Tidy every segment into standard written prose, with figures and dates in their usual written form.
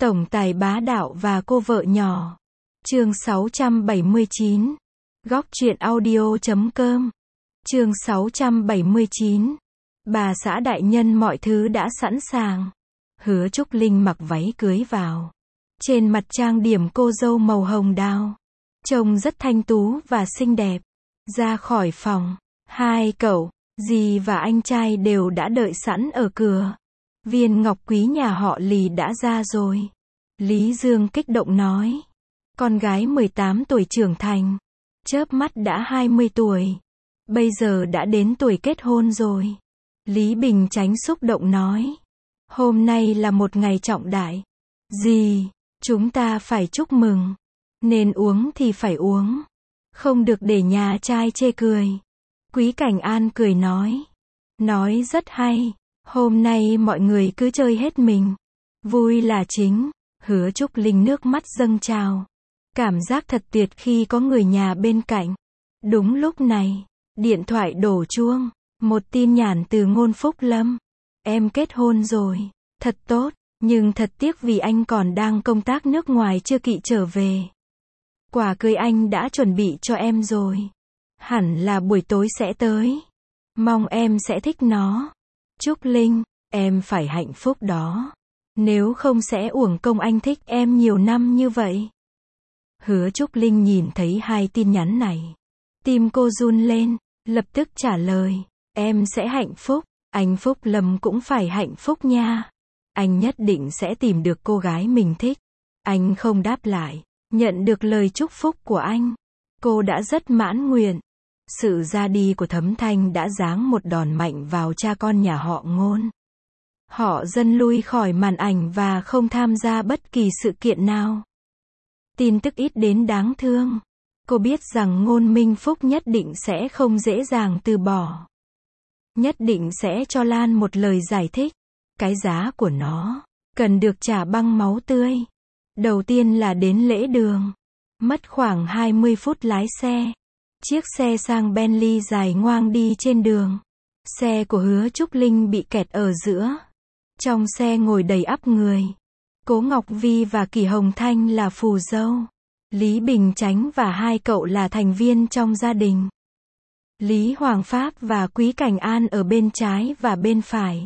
Tổng tài bá đạo và cô vợ nhỏ. Chương 679. Góc truyện audio.com. Chương 679. Bà xã đại nhân mọi thứ đã sẵn sàng. Hứa Trúc Linh mặc váy cưới vào. Trên mặt trang điểm cô dâu màu hồng đào. Trông rất thanh tú và xinh đẹp. Ra khỏi phòng, hai cậu, dì và anh trai đều đã đợi sẵn ở cửa. Viên ngọc quý nhà họ Lý đã ra rồi. Lý Dương kích động nói. Con gái 18 tuổi trưởng thành. Chớp mắt đã 20 tuổi. Bây giờ đã đến tuổi kết hôn rồi. Lý Bình Chánh xúc động nói. Hôm nay là một ngày trọng đại. Dì, chúng ta phải chúc mừng. Nên uống thì phải uống. Không được để nhà trai chê cười. Quý Cảnh An cười nói. Nói rất hay. Hôm nay mọi người cứ chơi hết mình. Vui là chính. Hứa Trúc Linh nước mắt dâng trào. Cảm giác thật tuyệt khi có người nhà bên cạnh. Đúng lúc này, điện thoại đổ chuông. Một tin nhắn từ Ngôn Phúc Lâm. Em kết hôn rồi. Thật tốt, nhưng thật tiếc vì anh còn đang công tác nước ngoài chưa kịp trở về. Quà cưới anh đã chuẩn bị cho em rồi. Hẳn là buổi tối sẽ tới. Mong em sẽ thích nó. Trúc Linh, em phải hạnh phúc đó. Nếu không sẽ uổng công anh thích em nhiều năm như vậy. Hứa Trúc Linh nhìn thấy hai tin nhắn này. Tim cô run lên, lập tức trả lời. Em sẽ hạnh phúc, anh Phúc Lâm cũng phải hạnh phúc nha. Anh nhất định sẽ tìm được cô gái mình thích. Anh không đáp lại, nhận được lời chúc phúc của anh. Cô đã rất mãn nguyện. Sự ra đi của Thấm Thanh đã giáng một đòn mạnh vào cha con nhà họ Ngôn. Họ dần lui khỏi màn ảnh và không tham gia bất kỳ sự kiện nào. Tin tức ít đến đáng thương. Cô biết rằng Ngôn Minh Phúc nhất định sẽ không dễ dàng từ bỏ. Nhất định sẽ cho Lan một lời giải thích. Cái giá của nó cần được trả bằng máu tươi. Đầu tiên là đến lễ đường. Mất khoảng 20 phút lái xe. Chiếc xe sang Bentley dài ngoang đi trên đường. Xe của Hứa Trúc Linh bị kẹt ở giữa. Trong xe ngồi đầy ắp người. Cố Ngọc Vi và Kỷ Hồng Thanh là phù dâu. Lý Bình Chánh và hai cậu là thành viên trong gia đình. Lý Hoàng Pháp và Quý Cảnh An ở bên trái và bên phải.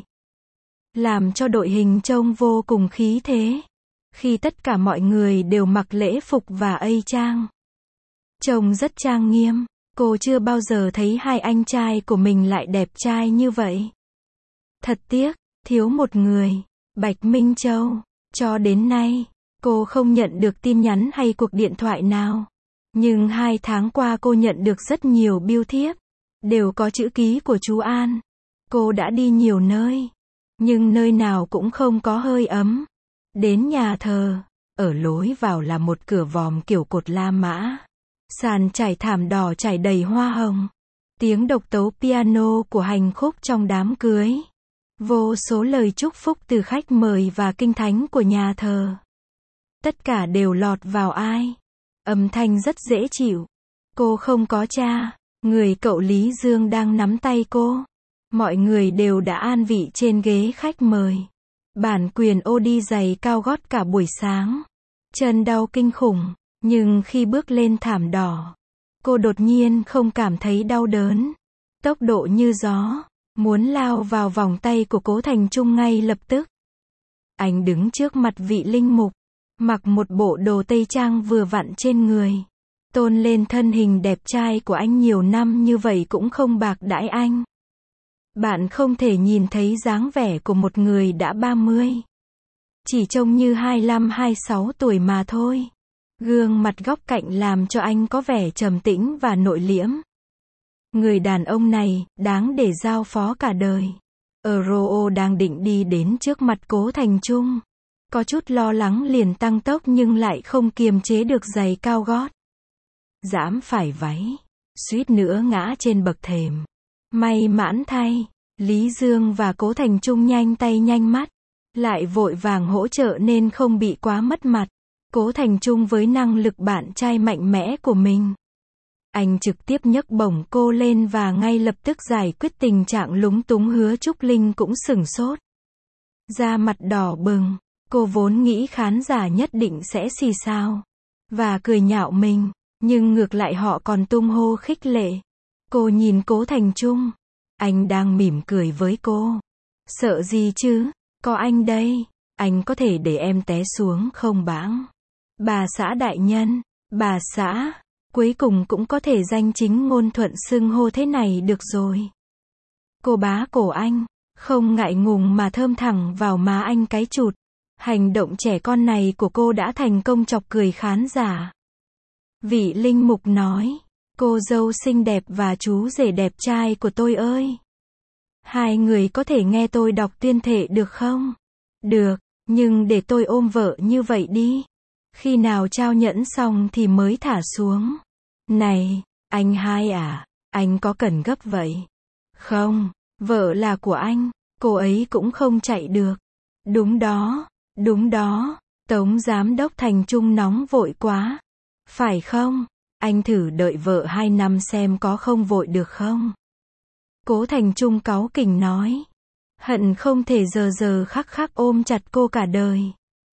Làm cho đội hình trông vô cùng khí thế. Khi tất cả mọi người đều mặc lễ phục và ây trang. Trông rất trang nghiêm. Cô chưa bao giờ thấy hai anh trai của mình lại đẹp trai như vậy. Thật tiếc, thiếu một người. Bạch Minh Châu. Cho đến nay, cô không nhận được tin nhắn hay cuộc điện thoại nào. Nhưng 2 tháng qua cô nhận được rất nhiều bưu thiếp. Đều có chữ ký của chú An. Cô đã đi nhiều nơi. Nhưng nơi nào cũng không có hơi ấm. Đến nhà thờ. Ở lối vào là một cửa vòm kiểu cột La Mã. Sàn trải thảm đỏ trải đầy hoa hồng. Tiếng độc tấu piano của hành khúc trong đám cưới. Vô số lời chúc phúc từ khách mời và kinh thánh của nhà thờ. Tất cả đều lọt vào tai. Âm thanh rất dễ chịu. Cô không có cha. Người cậu Lý Dương đang nắm tay cô. Mọi người đều đã an vị trên ghế khách mời. Bản quyền ô đi giày cao gót cả buổi sáng. Chân đau kinh khủng. Nhưng khi bước lên thảm đỏ, cô đột nhiên không cảm thấy đau đớn. Tốc độ như gió. Muốn lao vào vòng tay của Cố Thành Trung ngay lập tức. Anh đứng trước mặt vị linh mục. Mặc một bộ đồ tây trang vừa vặn trên người. Tôn lên thân hình đẹp trai của anh nhiều năm như vậy cũng không bạc đãi anh. Bạn không thể nhìn thấy dáng vẻ của một người đã 30. Chỉ trông như 25-26 tuổi mà thôi. Gương mặt góc cạnh làm cho anh có vẻ trầm tĩnh và nội liễm. Người đàn ông này, đáng để giao phó cả đời. Euro đang định đi đến trước mặt Cố Thành Trung. Có chút lo lắng liền tăng tốc nhưng lại không kiềm chế được giày cao gót. Giẫm phải váy. Suýt nữa ngã trên bậc thềm. May mãn thay. Lý Dương và Cố Thành Trung nhanh tay nhanh mắt. Lại vội vàng hỗ trợ nên không bị quá mất mặt. Cố Thành Trung với năng lực bạn trai mạnh mẽ của mình. Anh trực tiếp nhấc bổng cô lên và ngay lập tức giải quyết tình trạng lúng túng. Hứa Trúc Linh cũng sửng sốt. Da mặt đỏ bừng. Cô vốn nghĩ khán giả nhất định sẽ xì xào và cười nhạo mình, nhưng ngược lại họ còn tung hô khích lệ. Cô nhìn Cố Thành Trung, anh đang mỉm cười với cô. Sợ gì chứ, có anh đây, anh có thể để em té xuống không bẵng. Bà xã đại nhân, bà xã, cuối cùng cũng có thể danh chính ngôn thuận xưng hô thế này được rồi. Cô bá cổ anh, không ngại ngùng mà thơm thẳng vào má anh cái chụt. Hành động trẻ con này của cô đã thành công chọc cười khán giả. Vị linh mục nói, cô dâu xinh đẹp và chú rể đẹp trai của tôi ơi. Hai người có thể nghe tôi đọc tuyên thệ được không? Được, nhưng để tôi ôm vợ như vậy đi. Khi nào trao nhẫn xong thì mới thả xuống. Này, anh hai à, anh có cần gấp vậy? Không, vợ là của anh, cô ấy cũng không chạy được. Đúng đó, Tống Giám đốc Thành Trung nóng vội quá. Phải không? Anh thử đợi vợ 2 năm xem có không vội được không? Cố Thành Trung cáu kỉnh nói. Hận không thể giờ khắc ôm chặt cô cả đời.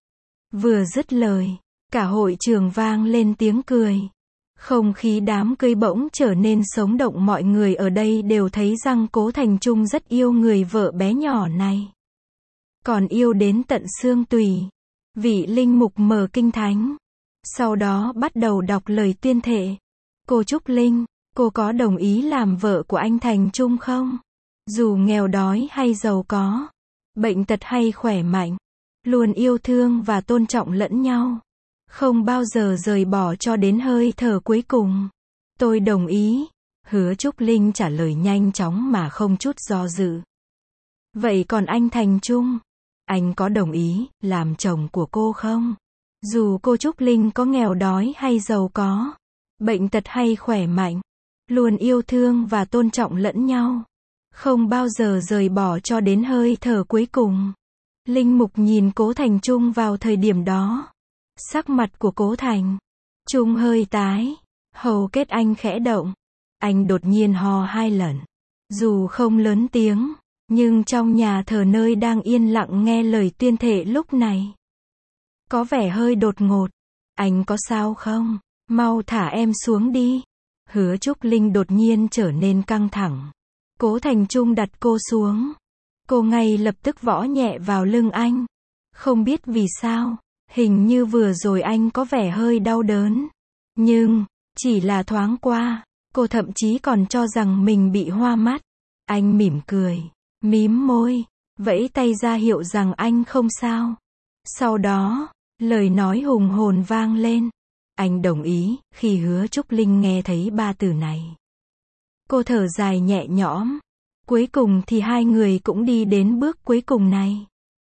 Vừa dứt lời, cả hội trường vang lên tiếng cười. Không khí đám cưới bỗng trở nên sống động, mọi người ở đây đều thấy rằng Cố Thành Trung rất yêu người vợ bé nhỏ này. Còn yêu đến tận xương tủy. Vị linh mục mở kinh thánh. Sau đó bắt đầu đọc lời tuyên thệ. Cô Trúc Linh, cô có đồng ý làm vợ của anh Thành Trung không? Dù nghèo đói hay giàu có, bệnh tật hay khỏe mạnh, luôn yêu thương và tôn trọng lẫn nhau. Không bao giờ rời bỏ cho đến hơi thở cuối cùng. Tôi đồng ý. Hứa Trúc Linh trả lời nhanh chóng mà không chút do dự. Vậy còn anh Thành Trung, anh có đồng ý làm chồng của cô không? Dù cô Trúc Linh có nghèo đói hay giàu có, bệnh tật hay khỏe mạnh, luôn yêu thương và tôn trọng lẫn nhau. Không bao giờ rời bỏ cho đến hơi thở cuối cùng. Linh mục nhìn Cố Thành Trung vào thời điểm đó. Sắc mặt của Cố Thành Trung hơi tái, hầu kết anh khẽ động. Anh đột nhiên ho 2 lần. Dù không lớn tiếng, nhưng trong nhà thờ nơi đang yên lặng nghe lời tuyên thệ lúc này, có vẻ hơi đột ngột. Anh có sao không? Mau thả em xuống đi. Hứa Trúc Linh đột nhiên trở nên căng thẳng. Cố Thành Trung đặt cô xuống. Cô ngay lập tức võ nhẹ vào lưng anh. Không biết vì sao, hình như vừa rồi anh có vẻ hơi đau đớn. Nhưng, chỉ là thoáng qua, cô thậm chí còn cho rằng mình bị hoa mắt. Anh mỉm cười, mím môi, vẫy tay ra hiệu rằng anh không sao. Sau đó, lời nói hùng hồn vang lên. Anh đồng ý. Khi Hứa Trúc Linh nghe thấy 3 từ này, cô thở dài nhẹ nhõm. Cuối cùng thì hai người cũng đi đến bước cuối cùng này.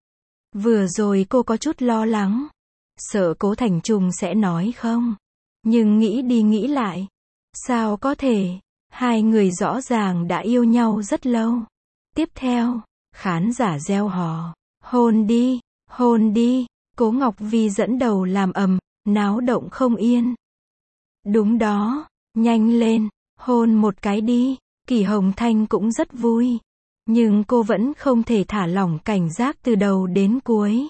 Vừa rồi cô có chút lo lắng, sợ Cố Thành Trung sẽ nói không. Nhưng nghĩ đi nghĩ lại, sao có thể, hai người rõ ràng đã yêu nhau rất lâu. Tiếp theo, khán giả reo hò, hôn đi, hôn đi. Cố Ngọc Vi dẫn đầu làm ầm, náo động không yên. Đúng đó, nhanh lên, hôn một cái đi. Kỳ Hồng Thanh cũng rất vui. Nhưng cô vẫn không thể thả lỏng cảnh giác từ đầu đến cuối.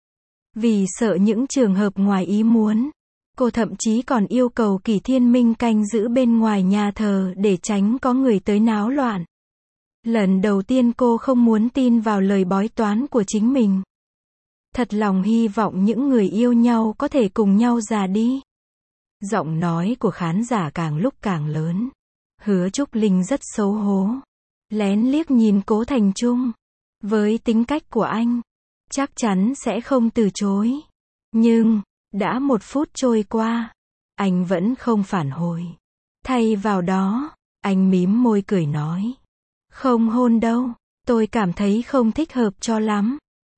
Vì sợ những trường hợp ngoài ý muốn, cô thậm chí còn yêu cầu Kỳ Thiên Minh canh giữ bên ngoài nhà thờ để tránh có người tới náo loạn. Lần đầu tiên cô không muốn tin vào lời bói toán của chính mình. Thật lòng hy vọng những người yêu nhau có thể cùng nhau già đi. Giọng nói của khán giả càng lúc càng lớn. Hứa Trúc Linh rất xấu hổ, lén liếc nhìn Cố Thành Trung. Với tính cách của anh, chắc chắn sẽ không từ chối. Nhưng, đã 1 phút trôi qua, anh vẫn không phản hồi. Thay vào đó, anh mím môi cười nói. Không hôn đâu, tôi cảm thấy không thích hợp cho lắm.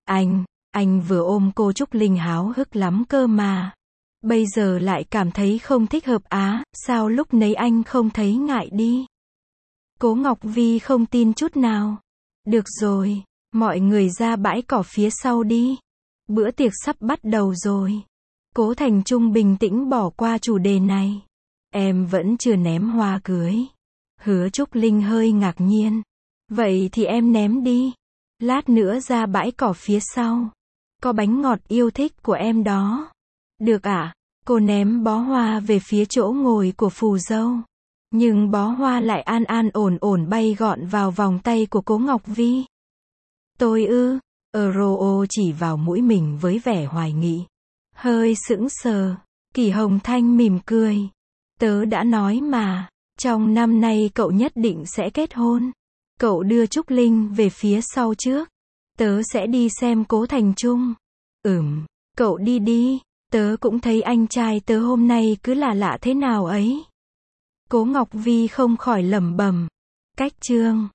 Anh vừa ôm cô Trúc Linh háo hức lắm cơ mà. Bây giờ lại cảm thấy không thích hợp á, sao lúc nấy anh không thấy ngại đi? Cố Ngọc Vi không tin chút nào. Được rồi, mọi người ra bãi cỏ phía sau đi. Bữa tiệc sắp bắt đầu rồi. Cố Thành Trung bình tĩnh bỏ qua chủ đề này. Em vẫn chưa ném hoa cưới. Hứa Trúc Linh hơi ngạc nhiên. Vậy thì em ném đi. Lát nữa ra bãi cỏ phía sau. có bánh ngọt yêu thích của em đó. Được ạ. Cô ném bó hoa về phía chỗ ngồi của phù dâu. Nhưng bó hoa lại an an ổn ổn bay gọn vào vòng tay của cố Ngọc Vi. Tôi ư? Rô chỉ vào mũi mình với vẻ hoài nghị. Hơi sững sờ. Kỳ Hồng Thanh mỉm cười. Tớ đã nói mà, trong năm nay cậu nhất định sẽ kết hôn. Cậu đưa Trúc Linh về phía sau trước. Tớ sẽ đi xem Cố Thành Trung. Cậu đi đi. Tớ cũng thấy anh trai tớ hôm nay cứ lạ lạ thế nào ấy. Cố Ngọc Vi không khỏi lẩm bẩm. Cách chương